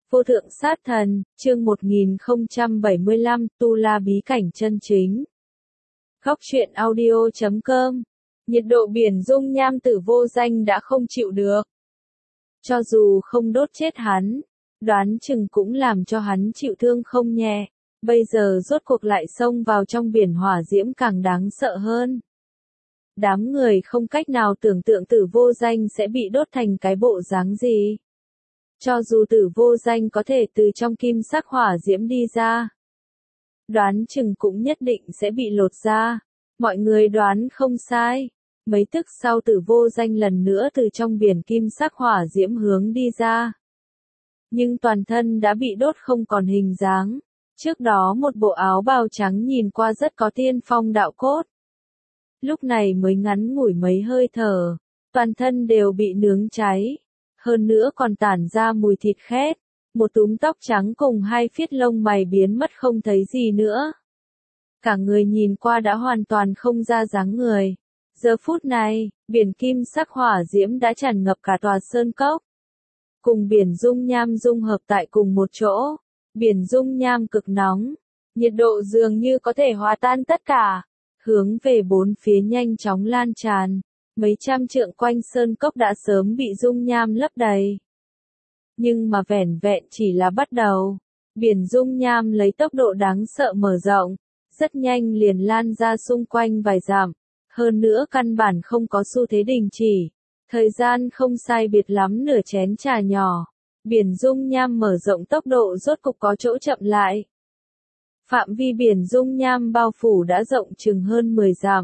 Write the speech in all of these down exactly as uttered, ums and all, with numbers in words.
Vô thượng sát thần, chương một nghìn không trăm bảy mươi lăm, Tu La bí cảnh chân chính. Góc truyện audio chấm com. Nhiệt độ biển dung nham Tử Vô Danh đã không chịu được. Cho dù không đốt chết hắn, đoán chừng cũng làm cho hắn chịu thương không nhẹ. Bây giờ rốt cuộc lại xông vào trong biển hỏa diễm càng đáng sợ hơn. Đám người không cách nào tưởng tượng Tử Vô Danh sẽ bị đốt thành cái bộ dáng gì. Cho dù Tử Vô Danh có thể từ trong kim sắc hỏa diễm đi ra, đoán chừng cũng nhất định sẽ bị lột ra. Mọi người đoán không sai. Mấy tức sau Tử Vô Danh lần nữa từ trong biển kim sắc hỏa diễm hướng đi ra. Nhưng toàn thân đã bị đốt không còn hình dáng. Trước đó một bộ áo bào trắng nhìn qua rất có tiên phong đạo cốt. Lúc này mới ngắn ngủi mấy hơi thở, toàn thân đều bị nướng cháy. Hơn nữa còn tản ra mùi thịt khét, một túm tóc trắng cùng hai phiết lông mày biến mất không thấy gì nữa. Cả người nhìn qua đã hoàn toàn không ra dáng người. Giờ phút này, biển kim sắc hỏa diễm đã tràn ngập cả tòa sơn cốc. Cùng biển dung nham dung hợp tại cùng một chỗ. Biển dung nham cực nóng, nhiệt độ dường như có thể hòa tan tất cả, hướng về bốn phía nhanh chóng lan tràn. Mấy trăm trượng quanh sơn cốc đã sớm bị dung nham lấp đầy. Nhưng mà vẻn vẹn chỉ là bắt đầu. Biển dung nham lấy tốc độ đáng sợ mở rộng, rất nhanh liền lan ra xung quanh vài dặm. Hơn nữa căn bản không có xu thế đình chỉ. Thời gian không sai biệt lắm nửa chén trà nhỏ. Biển dung nham mở rộng tốc độ rốt cục có chỗ chậm lại. Phạm vi biển dung nham bao phủ đã rộng chừng hơn mười dặm.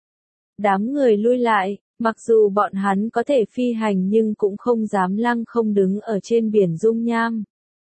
Đám người lui lại, mặc dù bọn hắn có thể phi hành nhưng cũng không dám lăng không đứng ở trên biển dung nham.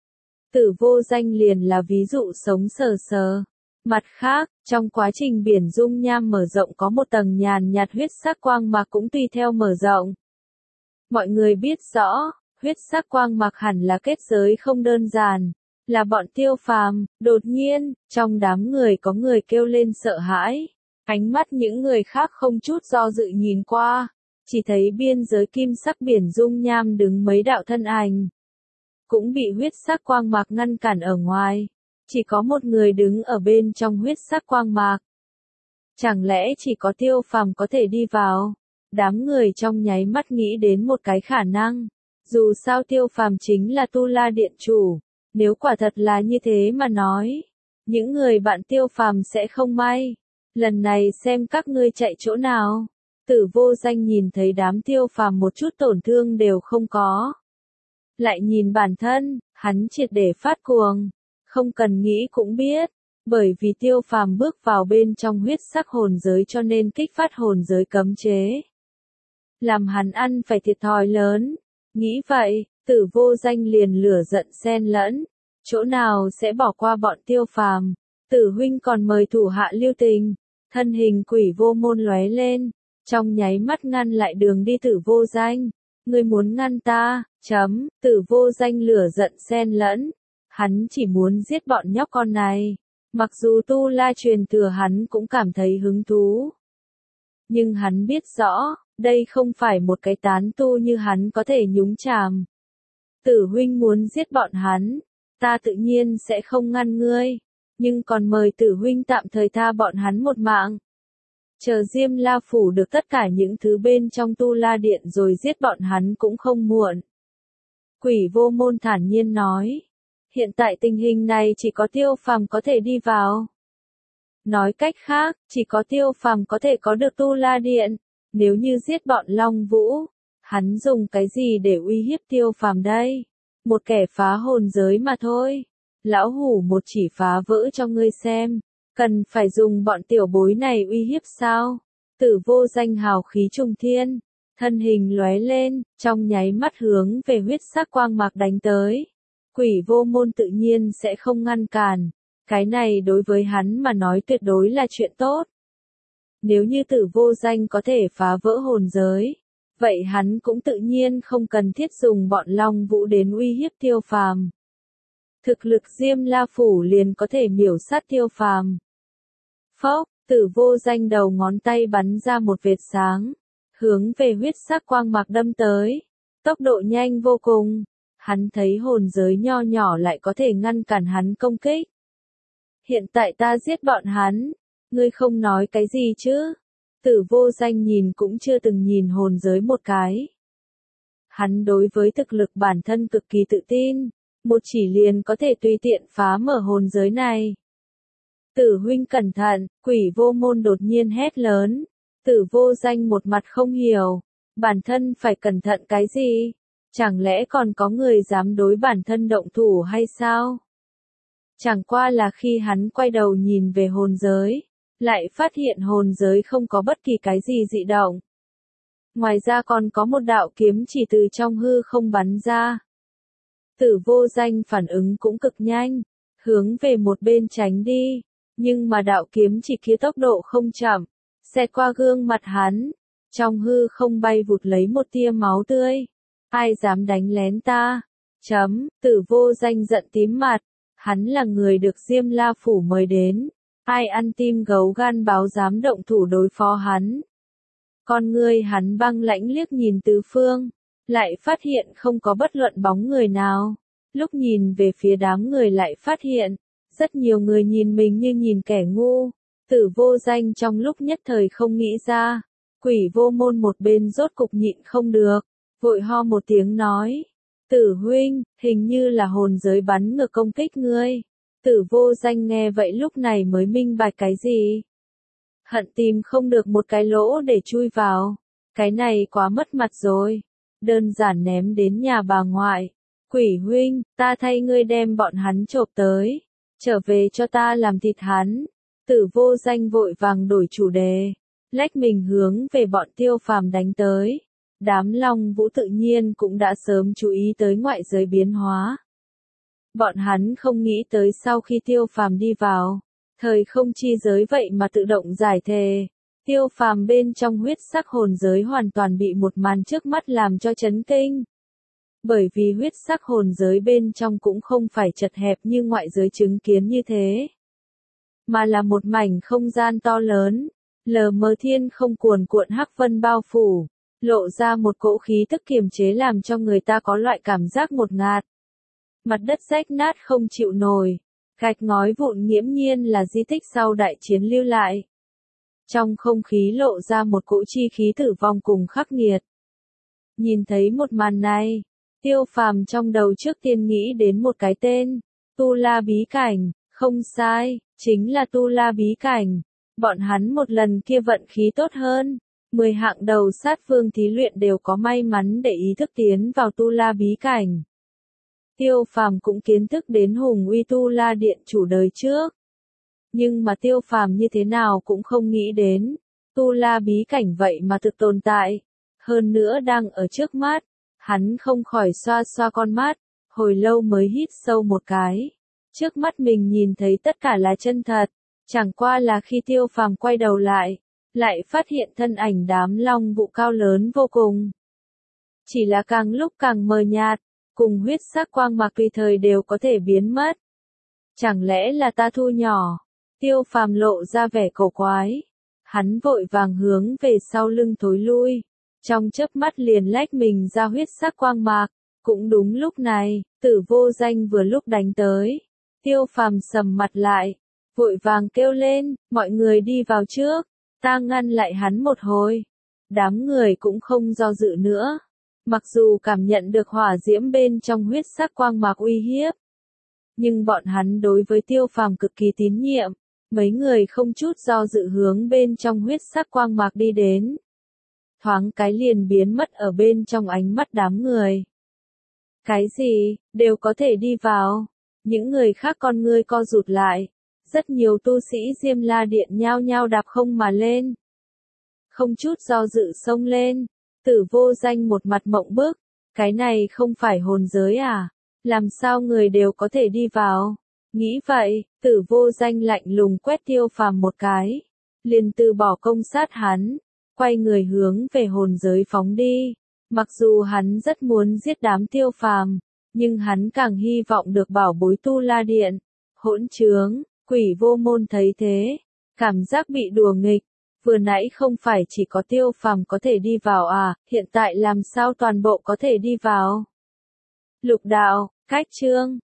Tử Vô Danh liền là ví dụ sống sờ sờ. Mặt khác, trong quá trình biển dung nham mở rộng có một tầng nhàn nhạt huyết sắc quang mạc cũng tùy theo mở rộng. Mọi người biết rõ, huyết sắc quang mạc hẳn là kết giới không đơn giản, là bọn Tiêu Phàm. Đột nhiên, trong đám người có người kêu lên sợ hãi. Ánh mắt những người khác không chút do dự nhìn qua, chỉ thấy biên giới kim sắc biển dung nham đứng mấy đạo thân ảnh. Cũng bị huyết sắc quang mạc ngăn cản ở ngoài, chỉ có một người đứng ở bên trong huyết sắc quang mạc. Chẳng lẽ chỉ có Tiêu Phàm có thể đi vào? Đám người trong nháy mắt nghĩ đến một cái khả năng. Dù sao Tiêu Phàm chính là Tu La Điện chủ, nếu quả thật là như thế mà nói, những người bạn Tiêu Phàm sẽ không may. Lần này xem các ngươi chạy chỗ nào. Tử Vô Danh nhìn thấy đám Tiêu Phàm một chút tổn thương đều không có. Lại nhìn bản thân, hắn triệt để phát cuồng. Không cần nghĩ cũng biết. Bởi vì Tiêu Phàm bước vào bên trong huyết sắc hồn giới cho nên kích phát hồn giới cấm chế. Làm hắn ăn phải thiệt thòi lớn. Nghĩ vậy, Tử Vô Danh liền lửa giận xen lẫn. Chỗ nào sẽ bỏ qua bọn Tiêu Phàm? Tử huynh còn mời thủ hạ lưu tình. Thân hình Quỷ Vô Môn lóe lên, trong nháy mắt ngăn lại đường đi Tử Vô Danh. Ngươi muốn ngăn ta, chấm, Tử Vô Danh lửa giận xen lẫn. Hắn chỉ muốn giết bọn nhóc con này. Mặc dù Tu La truyền thừa hắn cũng cảm thấy hứng thú. Nhưng hắn biết rõ, đây không phải một cái tán tu như hắn có thể nhúng chàm. Tử huynh muốn giết bọn hắn, ta tự nhiên sẽ không ngăn ngươi. Nhưng còn mời Tử huynh tạm thời tha bọn hắn một mạng. Chờ Diêm La phủ được tất cả những thứ bên trong Tu La Điện rồi giết bọn hắn cũng không muộn. Quỷ Vô Môn thản nhiên nói. Hiện tại tình hình này chỉ có Tiêu Phàm có thể đi vào. Nói cách khác, chỉ có Tiêu Phàm có thể có được Tu La Điện. Nếu như giết bọn Long Vũ, hắn dùng cái gì để uy hiếp Tiêu Phàm đây? Một kẻ phá hồn giới mà thôi. Lão hủ một chỉ phá vỡ cho ngươi xem, cần phải dùng bọn tiểu bối này uy hiếp sao? Tử Vô Danh hào khí trùng thiên, thân hình lóe lên, trong nháy mắt hướng về huyết sắc quang mạc đánh tới. Quỷ Vô Môn tự nhiên sẽ không ngăn cản, cái này đối với hắn mà nói tuyệt đối là chuyện tốt. Nếu như Tử Vô Danh có thể phá vỡ hồn giới, vậy hắn cũng tự nhiên không cần thiết dùng bọn Long Vũ đến uy hiếp Tiêu Phàm. Thực lực Diêm La phủ liền có thể miểu sát Tiêu Phàm. Phốc, Tử Vô Danh đầu ngón tay bắn ra một vệt sáng, hướng về huyết sắc quang mạc đâm tới. Tốc độ nhanh vô cùng, Hắn thấy hồn giới nho nhỏ lại có thể ngăn cản hắn công kích. Hiện tại ta giết bọn hắn, ngươi không nói cái gì chứ? Tử Vô Danh nhìn cũng chưa từng nhìn hồn giới một cái. Hắn đối với thực lực bản thân cực kỳ tự tin, một chỉ liền có thể tùy tiện phá mở hồn giới này. Tử huynh cẩn thận, Quỷ Vô Môn đột nhiên hét lớn. Tử Vô Danh một mặt không hiểu, bản thân phải cẩn thận cái gì? Chẳng lẽ còn có người dám đối bản thân động thủ hay sao? Chẳng qua là khi hắn quay đầu nhìn về hồn giới, lại phát hiện hồn giới không có bất kỳ cái gì dị động. Ngoài ra còn có một đạo kiếm chỉ từ trong hư không bắn ra. Tử Vô Danh phản ứng cũng cực nhanh, hướng về một bên tránh đi, nhưng mà đạo kiếm chỉ kia tốc độ không chậm, xẹt qua gương mặt hắn, trong hư không bay vụt lấy một tia máu tươi. Ai dám đánh lén ta? Chấm, Tử Vô Danh giận tím mặt, hắn là người được Diêm La Phủ mời đến, ai ăn tim gấu gan báo dám động thủ đối phó hắn. Con ngươi hắn băng lãnh liếc nhìn tứ phương, lại phát hiện không có bất luận bóng người nào. Lúc nhìn về phía đám người lại phát hiện, rất nhiều người nhìn mình như nhìn kẻ ngu. Tử Vô Danh trong lúc nhất thời không nghĩ ra, Quỷ Vô Môn một bên rốt cục nhịn không được, vội ho một tiếng nói, Tử huynh, hình như là hồn giới bắn ngược công kích ngươi. Tử Vô Danh nghe vậy lúc này mới minh bạch cái gì. Hận tìm không được một cái lỗ để chui vào, cái này quá mất mặt rồi, đơn giản ném đến nhà bà ngoại. Quỷ huynh, ta thay ngươi đem bọn hắn chộp tới, trở về cho ta làm thịt hắn. Tử Vô Danh vội vàng đổi chủ đề, lách mình hướng về bọn Tiêu Phàm đánh tới. Đám Long Vũ tự nhiên cũng đã sớm chú ý tới ngoại giới biến hóa. Bọn hắn không nghĩ tới sau khi Tiêu Phàm đi vào, thời không chi giới vậy mà tự động giải thề. Tiêu Phàm bên trong huyết sắc hồn giới hoàn toàn bị một màn trước mắt làm cho chấn kinh. Bởi vì huyết sắc hồn giới bên trong cũng không phải chật hẹp như ngoại giới chứng kiến như thế, mà là một mảnh không gian to lớn, lờ mờ thiên không cuồn cuộn hắc vân bao phủ, lộ ra một cỗ khí tức kiềm chế làm cho người ta có loại cảm giác ngột ngạt. Mặt đất rách nát không chịu nổi, gạch ngói vụn nghiễm nhiên là di tích sau đại chiến lưu lại. Trong không khí lộ ra một cỗ chi khí tử vong cùng khắc nghiệt. Nhìn thấy một màn này, Tiêu Phàm trong đầu trước tiên nghĩ đến một cái tên, Tu La Bí Cảnh. Không sai, chính là Tu La Bí Cảnh. Bọn hắn một lần kia vận khí tốt hơn, mười hạng đầu sát phương thí luyện đều có may mắn để ý thức tiến vào Tu La Bí Cảnh. Tiêu Phàm cũng kiến thức đến hùng uy Tu La Điện chủ đời trước. Nhưng mà Tiêu Phàm như thế nào cũng không nghĩ đến, Tu La Bí Cảnh vậy mà thực tồn tại, hơn nữa đang ở trước mắt. Hắn không khỏi xoa xoa con mắt, hồi lâu mới hít sâu một cái. Trước mắt mình nhìn thấy tất cả là chân thật, chẳng qua là khi Tiêu Phàm quay đầu lại, lại phát hiện thân ảnh đám Long Vũ cao lớn vô cùng. Chỉ là càng lúc càng mờ nhạt, cùng huyết sắc quang mạc tùy thời đều có thể biến mất. Chẳng lẽ là ta thu nhỏ? Tiêu Phàm lộ ra vẻ cổ quái. Hắn vội vàng hướng về sau lưng thối lui. Trong chớp mắt liền lách mình ra huyết sắc quang mạc. Cũng đúng lúc này, Tử Vô Danh vừa lúc đánh tới. Tiêu Phàm sầm mặt lại, vội vàng kêu lên, mọi người đi vào trước, ta ngăn lại hắn một hồi. Đám người cũng không do dự nữa. Mặc dù cảm nhận được hỏa diễm bên trong huyết sắc quang mạc uy hiếp, nhưng bọn hắn đối với Tiêu Phàm cực kỳ tín nhiệm. Mấy người không chút do dự hướng bên trong huyết sắc quang mạc đi đến. Thoáng cái liền biến mất ở bên trong ánh mắt đám người. Cái gì, đều có thể đi vào. Những người khác con ngươi co rụt lại. Rất nhiều tu sĩ Diêm La Điện nhao nhao đạp không mà lên. Không chút do dự xông lên. Tử Vô Danh một mặt mộng bức. Cái này không phải hồn giới à? Làm sao người đều có thể đi vào? Nghĩ vậy, Tử Vô Danh lạnh lùng quét Tiêu Phàm một cái. Liền từ bỏ công sát hắn. Quay người hướng về hồn giới phóng đi. Mặc dù hắn rất muốn giết đám Tiêu Phàm, nhưng hắn càng hy vọng được bảo bối Tu La Điện. Hỗn trướng, Quỷ Vô Môn thấy thế, cảm giác bị đùa nghịch. Vừa nãy không phải chỉ có Tiêu Phàm có thể đi vào à, hiện tại làm sao toàn bộ có thể đi vào? Lục đạo, cách chương.